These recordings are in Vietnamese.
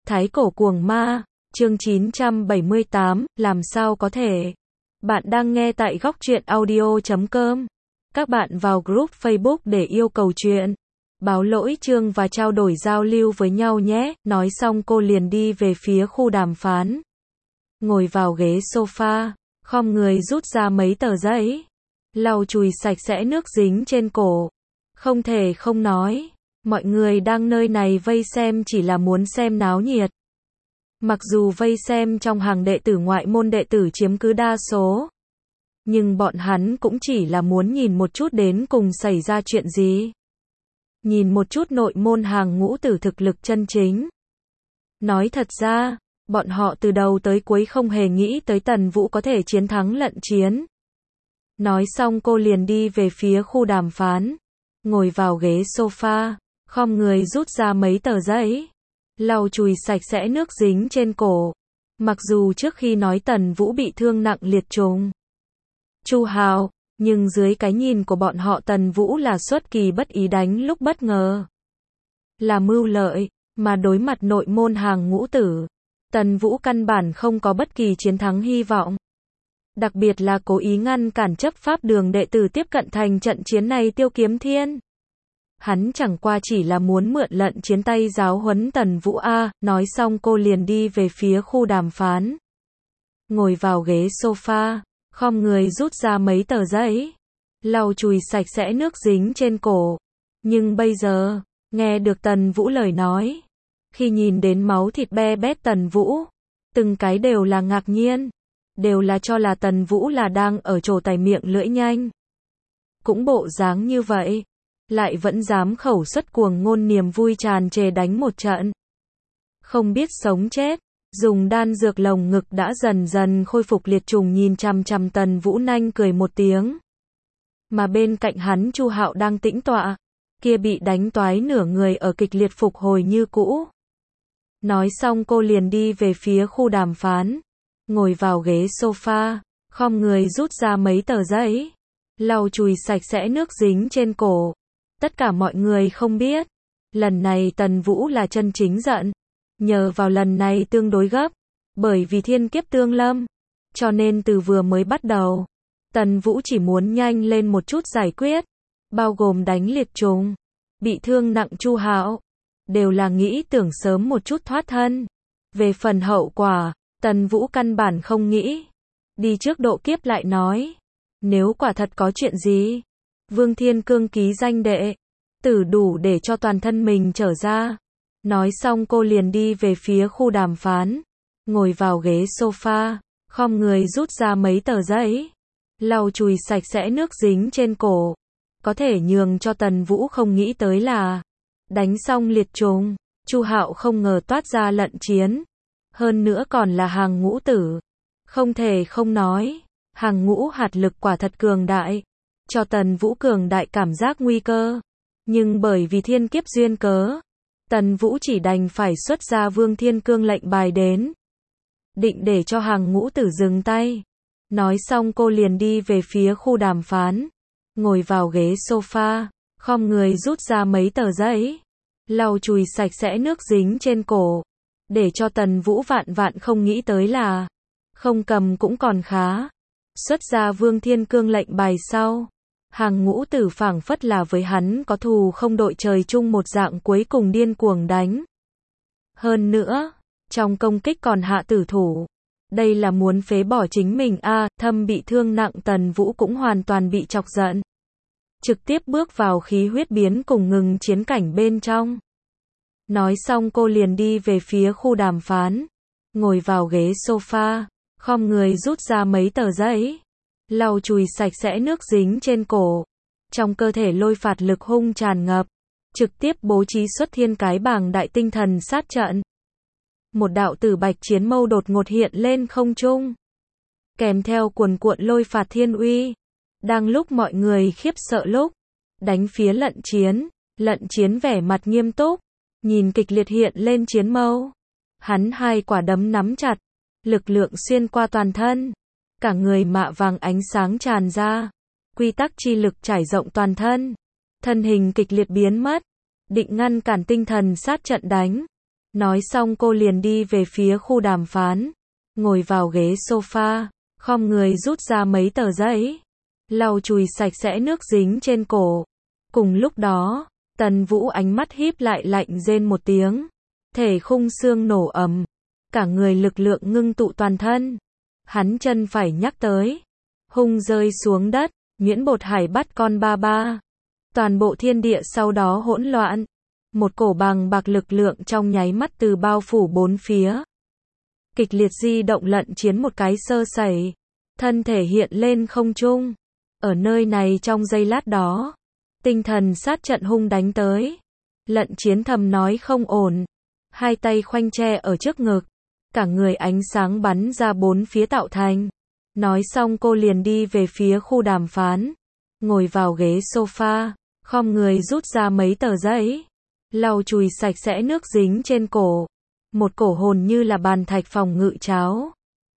Thái cổ cuồng ma, chương 978, làm sao có thể? Bạn đang nghe tại góc truyện audio.com. Các bạn vào group Facebook để yêu cầu chuyện, báo lỗi chương và trao đổi giao lưu với nhau nhé. Nói xong cô liền đi về phía khu đàm phán. Ngồi vào ghế sofa, khom người rút ra mấy tờ giấy, lau chùi sạch sẽ nước dính trên cổ. Không thể không nói, mọi người đang nơi này vây xem chỉ là muốn xem náo nhiệt. Mặc dù vây xem trong hàng đệ tử ngoại môn đệ tử chiếm cứ đa số, nhưng bọn hắn cũng chỉ là muốn nhìn một chút đến cùng xảy ra chuyện gì. Nhìn một chút nội môn hàng ngũ tử thực lực chân chính. Nói thật ra, bọn họ từ đầu tới cuối không hề nghĩ tới Tần Vũ có thể chiến thắng lận chiến. Nói xong cô liền đi về phía khu đàm phán. Ngồi vào ghế sofa, khom người rút ra mấy tờ giấy, lau chùi sạch sẽ nước dính trên cổ. Mặc dù trước khi nói Tần Vũ bị thương nặng liệt trùng Chu Hào, nhưng dưới cái nhìn của bọn họ Tần Vũ là xuất kỳ bất ý đánh lúc bất ngờ, là mưu lợi, mà đối mặt nội môn hàng ngũ tử, Tần Vũ căn bản không có bất kỳ chiến thắng hy vọng. Đặc biệt là cố ý ngăn cản chấp pháp đường đệ tử tiếp cận thành trận chiến này Tiêu Kiếm Thiên. Hắn chẳng qua chỉ là muốn mượn lận chiến tay giáo huấn Tần Vũ a. Nói xong cô liền đi về phía khu đàm phán. Ngồi vào ghế sofa, khom người rút ra mấy tờ giấy, lau chùi sạch sẽ nước dính trên cổ. Nhưng bây giờ, nghe được Tần Vũ lời nói, khi nhìn đến máu thịt be bét Tần Vũ, từng cái đều là ngạc nhiên, đều là cho là Tần Vũ là đang ở trổ tài miệng lưỡi nhanh. Cũng bộ dáng như vậy, lại vẫn dám khẩu xuất cuồng ngôn niềm vui tràn trề đánh một trận. Không biết sống chết, dùng đan dược lồng ngực đã dần dần khôi phục liệt trùng nhìn chằm chằm Tần Vũ nanh cười một tiếng. Mà bên cạnh hắn Chu Hạo đang tĩnh tọa, kia bị đánh toái nửa người ở kịch liệt phục hồi như cũ. Nói xong cô liền đi về phía khu đàm phán. Ngồi vào ghế sofa, khom người rút ra mấy tờ giấy, lau chùi sạch sẽ nước dính trên cổ. Tất cả mọi người không biết, lần này Tần Vũ là chân chính giận. Nhờ vào lần này tương đối gấp, bởi vì thiên kiếp tương lâm, cho nên từ vừa mới bắt đầu, Tần Vũ chỉ muốn nhanh lên một chút giải quyết, bao gồm đánh liệt trùng, bị thương nặng Chu Hạo, đều là nghĩ tưởng sớm một chút thoát thân. Về phần hậu quả, Tần Vũ căn bản không nghĩ. Đi trước độ kiếp lại nói, nếu quả thật có chuyện gì, Vương Thiên Cương ký danh đệ tử đủ để cho toàn thân mình trở ra. Nói xong cô liền đi về phía khu đàm phán. Ngồi vào ghế sofa, khom người rút ra mấy tờ giấy, lau chùi sạch sẽ nước dính trên cổ. Có thể nhường cho Tần Vũ không nghĩ tới là, đánh xong liệt trùng, Chu Hạo không ngờ toát ra lận chiến. Hơn nữa còn là hàng ngũ tử. Không thể không nói, hàng ngũ hạt lực quả thật cường đại, cho Tần Vũ cường đại cảm giác nguy cơ. Nhưng bởi vì thiên kiếp duyên cớ, Tần Vũ chỉ đành phải xuất ra Vương Thiên Cương lệnh bài đến, định để cho hàng ngũ tử dừng tay. Nói xong cô liền đi về phía khu đàm phán. Ngồi vào ghế sofa, khom người rút ra mấy tờ giấy, lau chùi sạch sẽ nước dính trên cổ. Để cho Tần Vũ vạn vạn không nghĩ tới là, không cầm cũng còn khá. Xuất ra Vương Thiên Cương lệnh bài sau, hàng ngũ tử phảng phất là với hắn có thù không đội trời chung một dạng, cuối cùng điên cuồng đánh. Hơn nữa, trong công kích còn hạ tử thủ. Đây là muốn phế bỏ chính mình a. Thâm bị thương nặng Tần Vũ cũng hoàn toàn bị chọc giận. Trực tiếp bước vào khí huyết biến cùng ngừng chiến cảnh bên trong. Nói xong cô liền đi về phía khu đàm phán. Ngồi vào ghế sofa, khom người rút ra mấy tờ giấy, lau chùi sạch sẽ nước dính trên cổ. Trong cơ thể lôi phạt lực hung tràn ngập, trực tiếp bố trí xuất thiên cái bảng đại tinh thần sát trận. Một đạo tử bạch chiến mâu đột ngột hiện lên không trung, kèm theo cuồn cuộn lôi phạt thiên uy. Đang lúc mọi người khiếp sợ lúc, đánh phía lận chiến vẻ mặt nghiêm túc, nhìn kịch liệt hiện lên chiến mâu. Hắn hai quả đấm nắm chặt, lực lượng xuyên qua toàn thân, cả người mạ vàng ánh sáng tràn ra, quy tắc chi lực trải rộng toàn thân, thân hình kịch liệt biến mất, định ngăn cản tinh thần sát trận đánh. Nói xong cô liền đi về phía khu đàm phán, ngồi vào ghế sofa, khom người rút ra mấy tờ giấy, lau chùi sạch sẽ nước dính trên cổ. Cùng lúc đó, Tần Vũ ánh mắt híp lại lạnh rên một tiếng, thể khung xương nổ ầm, cả người lực lượng ngưng tụ toàn thân. Hắn chân phải nhắc tới, hung rơi xuống đất, nhuyễn bột hải bắt con ba ba. Toàn bộ thiên địa sau đó hỗn loạn. Một cổ bàng bạc lực lượng trong nháy mắt từ bao phủ bốn phía. Kịch liệt di động lận chiến một cái sơ sẩy, thân thể hiện lên không trung. Ở nơi này trong giây lát đó, tinh thần sát trận hung đánh tới. Lận chiến thầm nói không ổn, hai tay khoanh che ở trước ngực, cả người ánh sáng bắn ra bốn phía tạo thành. Nói xong cô liền đi về phía khu đàm phán, ngồi vào ghế sofa, khom người rút ra mấy tờ giấy, lau chùi sạch sẽ nước dính trên cổ. Một cổ hồn như là bàn thạch phòng ngự cháo.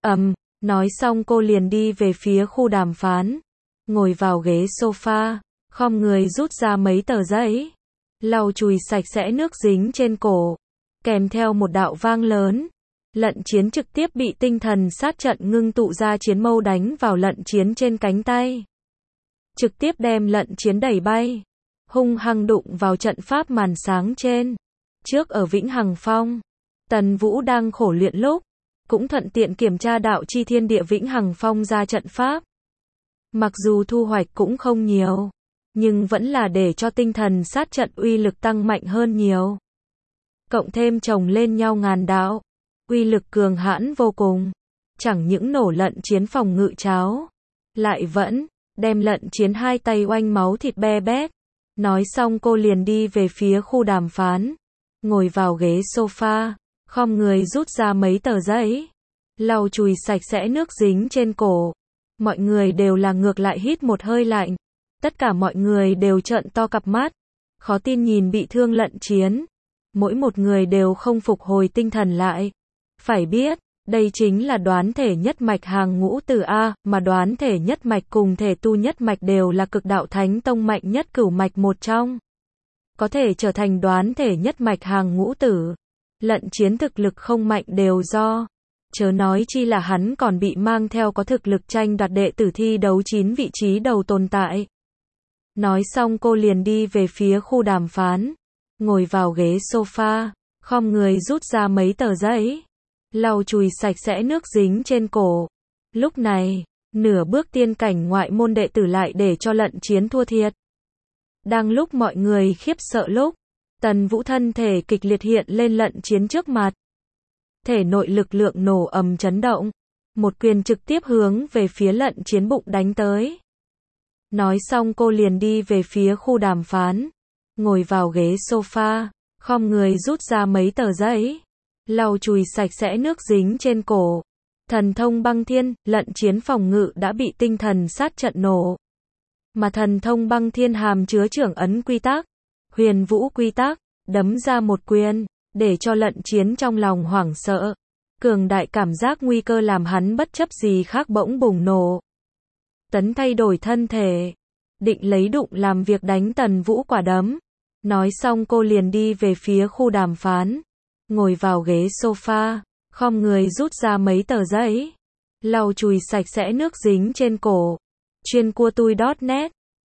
Nói xong cô liền đi về phía khu đàm phán, ngồi vào ghế sofa, khom người rút ra mấy tờ giấy, lau chùi sạch sẽ nước dính trên cổ. Kèm theo một đạo vang lớn, lận chiến trực tiếp bị tinh thần sát trận ngưng tụ ra chiến mâu đánh vào lận chiến trên cánh tay. Trực tiếp đem lận chiến đẩy bay, hung hăng đụng vào trận pháp màn sáng trên. Trước ở Vĩnh Hằng Phong, Tần Vũ đang khổ luyện lúc, cũng thuận tiện kiểm tra đạo chi thiên địa Vĩnh Hằng Phong ra trận pháp. Mặc dù thu hoạch cũng không nhiều, nhưng vẫn là để cho tinh thần sát trận uy lực tăng mạnh hơn nhiều. Cộng thêm chồng lên nhau ngàn đạo, uy lực cường hãn vô cùng. Chẳng những nổ lận chiến phòng ngự cháo, lại vẫn đem lận chiến hai tay oanh máu thịt be bét. Nói xong cô liền đi về phía khu đàm phán, ngồi vào ghế sofa, khom người rút ra mấy tờ giấy, lau chùi sạch sẽ nước dính trên cổ. Mọi người đều là ngược lại hít một hơi lạnh. Tất cả mọi người đều trợn to cặp mắt, khó tin nhìn bị thương lận chiến. Mỗi một người đều không phục hồi tinh thần lại. Phải biết, đây chính là đoán thể nhất mạch hàng ngũ từ A, mà đoán thể nhất mạch cùng thể tu nhất mạch đều là cực đạo thánh tông mạnh nhất cửu mạch một trong. Có thể trở thành đoán thể nhất mạch hàng ngũ tử. Lận chiến thực lực không mạnh đều do, chớ nói chi là hắn còn bị mang theo có thực lực tranh đoạt đệ tử thi đấu 9 vị trí đầu tồn tại. Nói xong cô liền đi về phía khu đàm phán, ngồi vào ghế sofa, khom người rút ra mấy tờ giấy, lau chùi sạch sẽ nước dính trên cổ. Lúc này, nửa bước tiên cảnh ngoại môn đệ tử lại để cho lận chiến thua thiệt. Đang lúc mọi người khiếp sợ lúc, Tần Vũ thân thể kịch liệt hiện lên lận chiến trước mặt. Thể nội lực lượng nổ ầm chấn động, một quyền trực tiếp hướng về phía lận chiến bụng đánh tới. Nói xong cô liền đi về phía khu đàm phán, ngồi vào ghế sofa, khom người rút ra mấy tờ giấy, lau chùi sạch sẽ nước dính trên cổ. Thần thông băng thiên, lận chiến phòng ngự đã bị tinh thần sát trận nổ. Mà thần thông băng thiên hàm chứa trưởng ấn quy tắc, huyền vũ quy tắc, đấm ra một quyền, để cho lận chiến trong lòng hoảng sợ. Cường đại cảm giác nguy cơ làm hắn bất chấp gì khác bỗng bùng nổ. Tấn thay đổi thân thể, định lấy đụng làm việc đánh Tần Vũ quả đấm. Nói xong cô liền đi về phía khu đàm phán, ngồi vào ghế sofa, khom người rút ra mấy tờ giấy, lau chùi sạch sẽ nước dính trên cổ. Chuyên cua tui.net.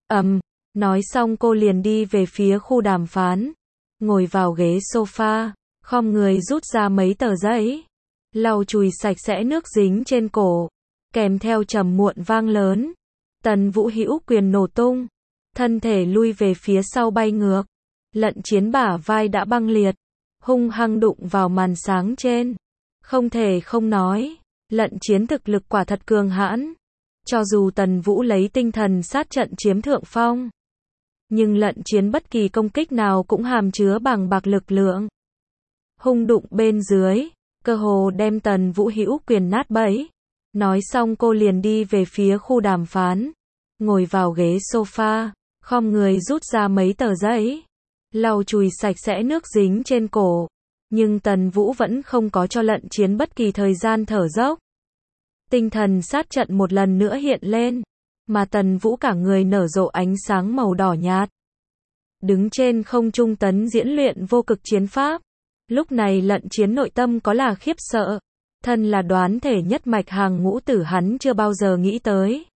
Nói xong cô liền đi về phía khu đàm phán, ngồi vào ghế sofa, khom người rút ra mấy tờ giấy, lau chùi sạch sẽ nước dính trên cổ. Kèm theo trầm muộn vang lớn, Tần Vũ hữu quyền nổ tung, thân thể lui về phía sau bay ngược. Lận chiến bả vai đã băng liệt, hung hăng đụng vào màn sáng trên. Không thể không nói, lận chiến thực lực quả thật cường hãn. Cho dù Tần Vũ lấy tinh thần sát trận chiếm thượng phong, nhưng lận chiến bất kỳ công kích nào cũng hàm chứa bàng bạc lực lượng. Hung đụng bên dưới, cơ hồ đem Tần Vũ hữu quyền nát bấy. Nói xong cô liền đi về phía khu đàm phán, ngồi vào ghế sofa, khom người rút ra mấy tờ giấy, lau chùi sạch sẽ nước dính trên cổ. Nhưng Tần Vũ vẫn không có cho lận chiến bất kỳ thời gian thở dốc. Tinh thần sát trận một lần nữa hiện lên, mà Tần Vũ cả người nở rộ ánh sáng màu đỏ nhạt. Đứng trên không trung tấn diễn luyện vô cực chiến pháp, Lúc này Lận Chiến nội tâm có là khiếp sợ. Thân là đoán thể nhất mạch hàng ngũ tử hắn chưa bao giờ nghĩ tới.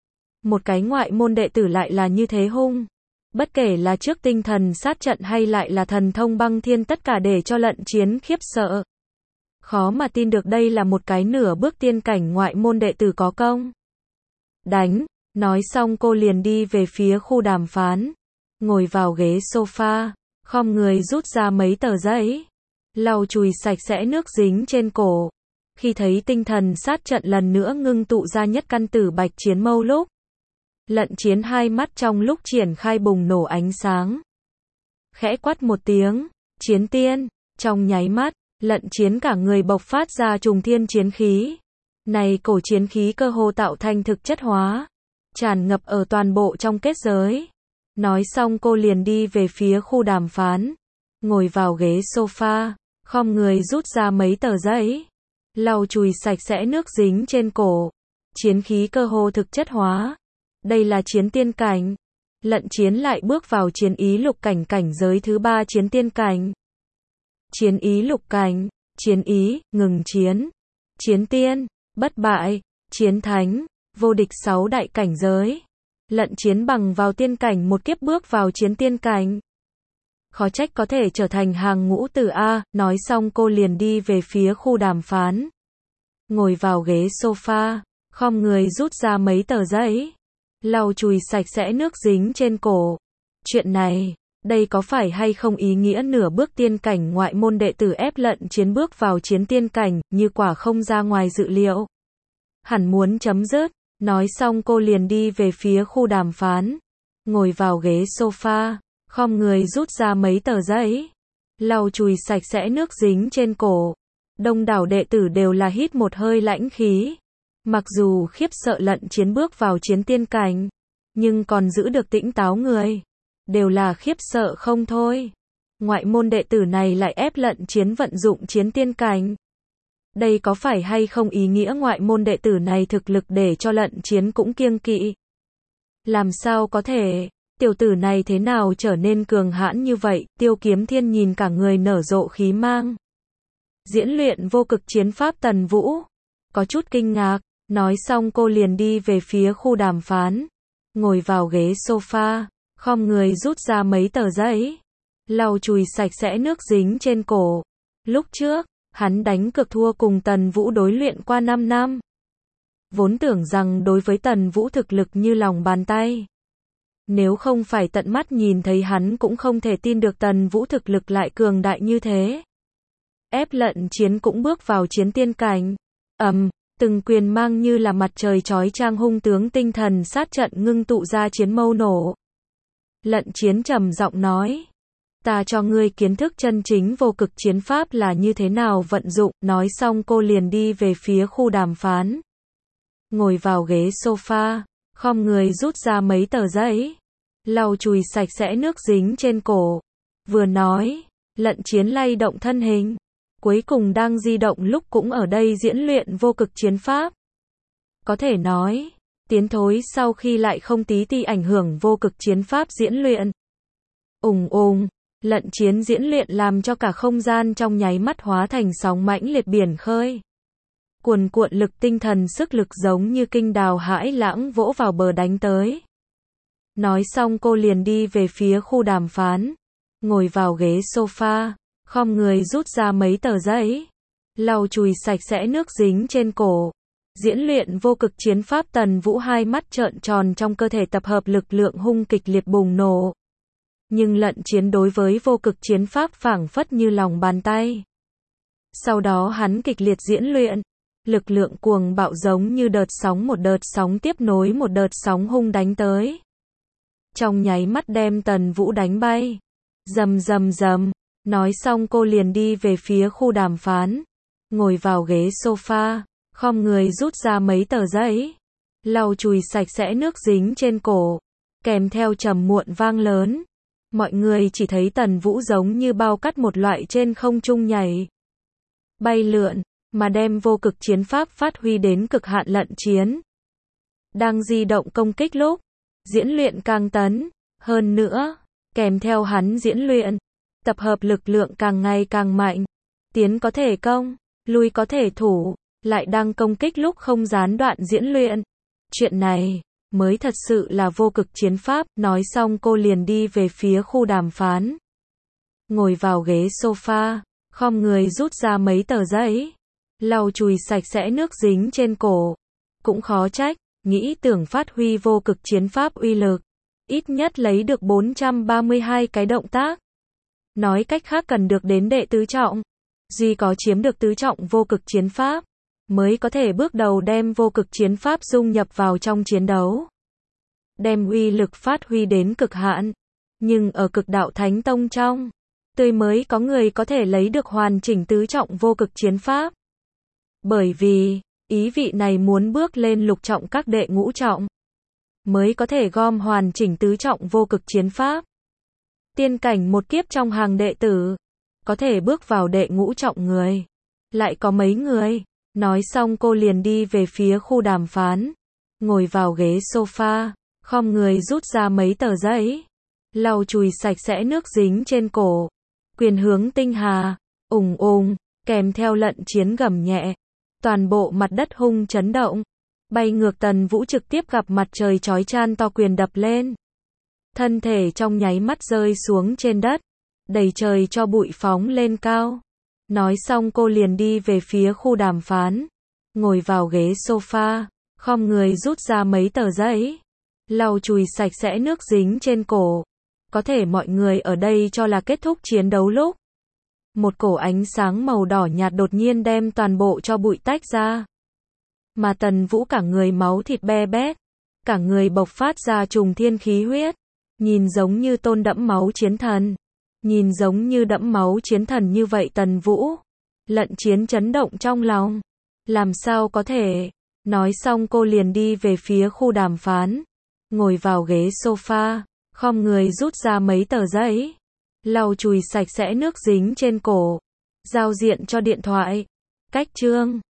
Một cái ngoại môn đệ tử lại là như thế hung. Bất kể là trước tinh thần sát trận hay lại là thần thông băng thiên tất cả để cho Lận Chiến khiếp sợ. Khó mà tin được đây là một cái nửa bước tiên cảnh ngoại môn đệ tử có công. Đánh, nói xong cô liền đi về phía khu đàm phán. Ngồi vào ghế sofa, khom người rút ra mấy tờ giấy. Lau chùi sạch sẽ nước dính trên cổ. Khi thấy tinh thần sát trận lần nữa ngưng tụ ra nhất căn tử bạch chiến mâu lúc. Lận Chiến hai mắt trong lúc triển khai bùng nổ ánh sáng. Khẽ quát một tiếng, chiến tiên, trong nháy mắt, Lận Chiến cả người bộc phát ra trùng thiên chiến khí. Này cổ chiến khí cơ hồ tạo thành thực chất hóa, tràn ngập ở toàn bộ trong kết giới. Nói xong cô liền đi về phía khu đàm phán. Ngồi vào ghế sofa, khom người rút ra mấy tờ giấy. Lau chùi sạch sẽ nước dính trên cổ. Chiến khí cơ hồ thực chất hóa. Đây là chiến tiên cảnh. Lận Chiến lại bước vào chiến ý lục cảnh cảnh giới thứ 3 chiến tiên cảnh. Chiến ý lục cảnh, chiến ý, ngừng chiến. Chiến tiên, bất bại, chiến thánh, vô địch 6 đại cảnh giới. Lận Chiến bằng vào tiên cảnh một kiếp bước vào chiến tiên cảnh. Khó trách có thể trở thành hàng ngũ tử A, nói xong cô liền đi về phía khu đàm phán. Ngồi vào ghế sofa, khom người rút ra mấy tờ giấy. Lau chùi sạch sẽ nước dính trên cổ. Chuyện này, đây có phải hay không ý nghĩa nửa bước tiên cảnh ngoại môn đệ tử ép Lận Chiến bước vào chiến tiên cảnh, như quả không ra ngoài dự liệu. Hẳn muốn chấm dứt, nói xong cô liền đi về phía khu đàm phán. Ngồi vào ghế sofa, khom người rút ra mấy tờ giấy. Lau chùi sạch sẽ nước dính trên cổ. Đông đảo đệ tử đều là hít một hơi lãnh khí. Mặc dù khiếp sợ Lận Chiến bước vào chiến tiên cảnh, nhưng còn giữ được tĩnh táo người. Đều là khiếp sợ không thôi. Ngoại môn đệ tử này lại ép Lận Chiến vận dụng chiến tiên cảnh. Đây có phải hay không ý nghĩa ngoại môn đệ tử này thực lực để cho Lận Chiến cũng kiêng kỵ? Làm sao có thể? Tiểu tử này thế nào trở nên cường hãn như vậy? Tiêu Kiếm Thiên nhìn cả người nở rộ khí mang. Diễn luyện vô cực chiến pháp Tần Vũ. Có chút kinh ngạc. Nói xong cô liền đi về phía khu đàm phán. Ngồi vào ghế sofa, khom người rút ra mấy tờ giấy. Lau chùi sạch sẽ nước dính trên cổ. Lúc trước, hắn đánh cược thua cùng Tần Vũ đối luyện qua 5 năm. Vốn tưởng rằng đối với Tần Vũ thực lực như lòng bàn tay. Nếu không phải tận mắt nhìn thấy hắn cũng không thể tin được Tần Vũ thực lực lại cường đại như thế. Ép Lận Chiến cũng bước vào chiến tiên cảnh. Từng quyền mang như là mặt trời chói chang hung tướng tinh thần sát trận ngưng tụ ra chiến mâu nổ. Lận Chiến trầm giọng nói. Ta cho ngươi kiến thức chân chính vô cực chiến pháp là như thế nào vận dụng, nói xong cô liền đi về phía khu đàm phán. Ngồi vào ghế sofa, khom người rút ra mấy tờ giấy. Lau chùi sạch sẽ nước dính trên cổ. Vừa nói, Lận Chiến lay động thân hình. Cuối cùng đang di động lúc cũng ở đây diễn luyện vô cực chiến pháp. Có thể nói, tiến thối sau khi lại không tí ti ảnh hưởng vô cực chiến pháp diễn luyện. Lận Chiến diễn luyện làm cho cả không gian trong nháy mắt hóa thành sóng mãnh liệt biển khơi. Cuồn cuộn lực tinh thần sức lực giống như kinh đào hãi lãng vỗ vào bờ đánh tới. Nói xong cô liền đi về phía khu đàm phán. Ngồi vào ghế sofa. Khom người rút ra mấy tờ giấy. Lau chùi sạch sẽ nước dính trên cổ. Diễn luyện vô cực chiến pháp Tần Vũ hai mắt trợn tròn trong cơ thể tập hợp lực lượng hung kịch liệt bùng nổ. Nhưng Lận Chiến đối với vô cực chiến pháp phảng phất như lòng bàn tay. Sau đó hắn kịch liệt diễn luyện. Lực lượng cuồng bạo giống như một đợt sóng tiếp nối một đợt sóng hung đánh tới. Trong nháy mắt đem Tần Vũ đánh bay. Rầm rầm rầm. Nói xong cô liền đi về phía khu đàm phán. Ngồi vào ghế sofa, khom người rút ra mấy tờ giấy. Lau chùi sạch sẽ nước dính trên cổ. Kèm theo trầm muộn vang lớn. Mọi người chỉ thấy Tần Vũ giống như bao cắt một loại trên không trung nhảy. Bay lượn, mà đem vô cực chiến pháp phát huy đến cực hạn. Lận Chiến đang di động công kích lúc. Diễn luyện càng tấn. Hơn nữa, kèm theo hắn diễn luyện. tập hợp lực lượng càng ngày càng mạnh. Tiến có thể công, lui có thể thủ, lại đang công kích lúc không gián đoạn diễn luyện. Chuyện này mới thật sự là vô cực chiến pháp. Nói xong cô liền đi về phía khu đàm phán. Ngồi vào ghế sofa, khom người rút ra mấy tờ giấy, lau chùi sạch sẽ nước dính trên cổ. Cũng khó trách, nghĩ tưởng phát huy vô cực chiến pháp uy lực, ít nhất lấy được 432 cái động tác. Nói cách khác cần được đến đệ tứ trọng. Duy có chiếm được tứ trọng vô cực chiến pháp, mới có thể bước đầu đem vô cực chiến pháp dung nhập vào trong chiến đấu. Đem uy lực phát huy đến cực hạn. Nhưng ở cực đạo Thánh Tông trong, tươi mới có người có thể lấy được hoàn chỉnh tứ trọng vô cực chiến pháp. Bởi vì, ý vị này muốn bước lên lục trọng các đệ ngũ trọng, mới có thể gom hoàn chỉnh tứ trọng vô cực chiến pháp. Tiên cảnh một kiếp trong hàng đệ tử, có thể bước vào đệ ngũ trọng người, lại có mấy người. Nói xong cô liền đi về phía khu đàm phán. Ngồi vào ghế sofa, khom người rút ra mấy tờ giấy, lau chùi sạch sẽ nước dính trên cổ. Quyền hướng tinh hà, ùng ùng, kèm theo lận chiến gầm nhẹ. Toàn bộ mặt đất hung chấn động. Bay ngược Tần Vũ trực tiếp gặp mặt trời chói chan to quyền đập lên. Thân thể trong nháy mắt rơi xuống trên đất, đầy trời cho bụi phóng lên cao. Nói xong cô liền đi về phía khu đàm phán. Ngồi vào ghế sofa, khom người rút ra mấy tờ giấy, lau chùi sạch sẽ nước dính trên cổ. Có thể mọi người ở đây cho là kết thúc chiến đấu lúc. Một cổ ánh sáng màu đỏ nhạt đột nhiên đem toàn bộ cho bụi tách ra. Mà Tần Vũ cả người máu thịt be bét, cả người bộc phát ra trùng thiên khí huyết. Nhìn giống như tôn đẫm máu chiến thần. Nhìn giống như đẫm máu chiến thần như vậy Tần Vũ. Lận chiến chấn động trong lòng. Làm sao có thể? Nói xong cô liền đi về phía khu đàm phán. Ngồi vào ghế sofa, khom người rút ra mấy tờ giấy, lau chùi sạch sẽ nước dính trên cổ. Giao diện cho điện thoại. Cách chương